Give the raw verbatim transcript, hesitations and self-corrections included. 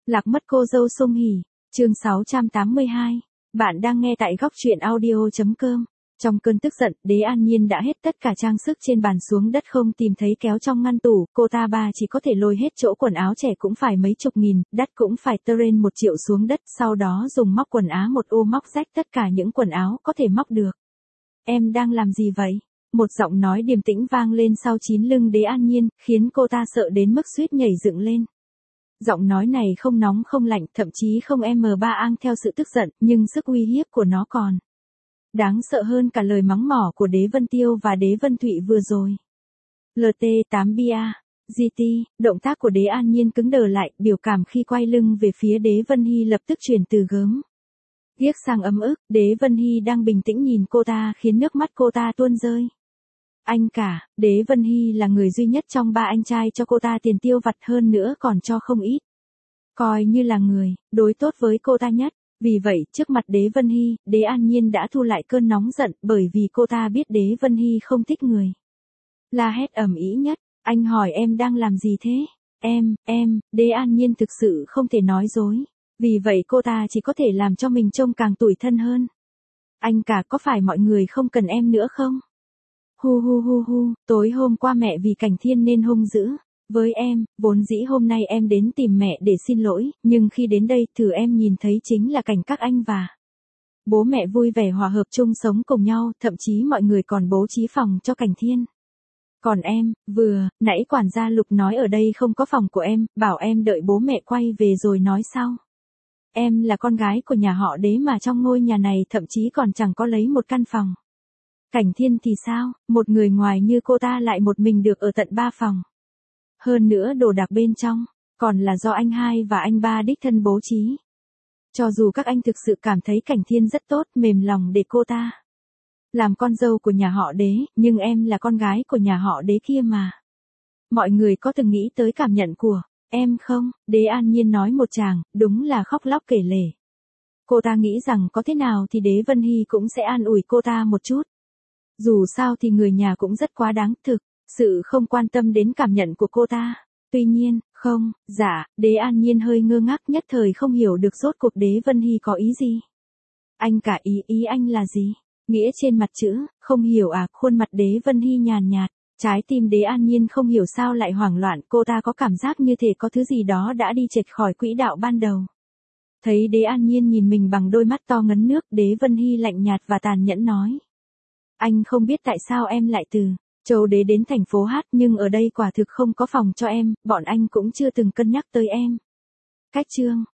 Lạc mất cô dâu Song Hỷ, chương sáu trăm tám mươi hai. Bạn đang nghe tại góc truyện audio.com. Trong cơn tức giận, Đế An Nhiên đã hết tất cả trang sức trên bàn xuống đất không tìm thấy kéo trong ngăn tủ, cô ta bà chỉ có thể lôi hết chỗ quần áo trẻ cũng phải mấy chục nghìn, đắt cũng phải tơ rên một triệu xuống đất, sau đó dùng móc quần áo một ô móc rách tất cả những quần áo có thể móc được. Em đang làm gì vậy? Một giọng nói điềm tĩnh vang lên sau chín lưng Đế An Nhiên, khiến cô ta sợ đến mức suýt nhảy dựng lên. Giọng nói này không nóng không lạnh, thậm chí không em ba ang theo sự tức giận, nhưng sức uy hiếp của nó còn đáng sợ hơn cả lời mắng mỏ của Đế Vân Tiêu và Đế Vân Thụy vừa rồi. lờ tê tám bê a, giê tê, động tác của Đế An Nhiên cứng đờ lại, biểu cảm khi quay lưng về phía Đế Vân Hy lập tức chuyển từ gớm ghiếc sang ấm ức. Đế Vân Hy đang bình tĩnh nhìn cô ta khiến nước mắt cô ta tuôn rơi. Anh cả, Đế Vân Hy là người duy nhất trong ba anh trai cho cô ta tiền tiêu vặt, hơn nữa còn cho không ít. Coi như là người đối tốt với cô ta nhất. Vì vậy, trước mặt Đế Vân Hy, Đế An Nhiên đã thu lại cơn nóng giận, bởi vì cô ta biết Đế Vân Hy không thích người la hét ầm ĩ nhất. Anh hỏi em đang làm gì thế? Em, em, Đế An Nhiên thực sự không thể nói dối. Vì vậy cô ta chỉ có thể làm cho mình trông càng tủi thân hơn. Anh cả, có phải mọi người không cần em nữa không? Hu hu hu hu, tối hôm qua mẹ vì Cảnh Thiên nên hung dữ với em, vốn dĩ hôm nay em đến tìm mẹ để xin lỗi, nhưng khi đến đây, thử em nhìn thấy chính là cảnh các anh và bố mẹ vui vẻ hòa hợp chung sống cùng nhau, thậm chí mọi người còn bố trí phòng cho Cảnh Thiên. Còn em, vừa, nãy quản gia Lục nói ở đây không có phòng của em, bảo em đợi bố mẹ quay về rồi nói sau. Em là con gái của nhà họ Đế mà trong ngôi nhà này thậm chí còn chẳng có lấy một căn phòng. Cảnh Thiên thì sao, một người ngoài như cô ta lại một mình được ở tận ba phòng. Hơn nữa đồ đạc bên trong, còn là do anh hai và anh ba đích thân bố trí. Cho dù các anh thực sự cảm thấy Cảnh Thiên rất tốt, mềm lòng để cô ta làm con dâu của nhà họ Đế, nhưng em là con gái của nhà họ Đế kia mà. Mọi người có từng nghĩ tới cảm nhận của em không? Đế An Nhiên nói một tràng, đúng là khóc lóc kể lể. Cô ta nghĩ rằng có thế nào thì Đế Vân Hy cũng sẽ an ủi cô ta một chút. Dù sao thì người nhà cũng rất quá đáng, thực sự không quan tâm đến cảm nhận của cô ta. Tuy nhiên, không, dạ, Đế An Nhiên hơi ngơ ngác, nhất thời không hiểu được rốt cuộc Đế Vân Hy có ý gì. Anh cả, ý ý anh là gì? Nghĩa trên mặt chữ, không hiểu à? Khuôn mặt Đế Vân Hy nhàn nhạt, trái tim Đế An Nhiên không hiểu sao lại hoảng loạn, cô ta có cảm giác như thể có thứ gì đó đã đi chệch khỏi quỹ đạo ban đầu. Thấy Đế An Nhiên nhìn mình bằng đôi mắt to ngấn nước, Đế Vân Hy lạnh nhạt và tàn nhẫn nói. Anh không biết tại sao em lại từ Châu Đế đến thành phố Hát, nhưng ở đây quả thực không có phòng cho em, bọn anh cũng chưa từng cân nhắc tới em. Cách chương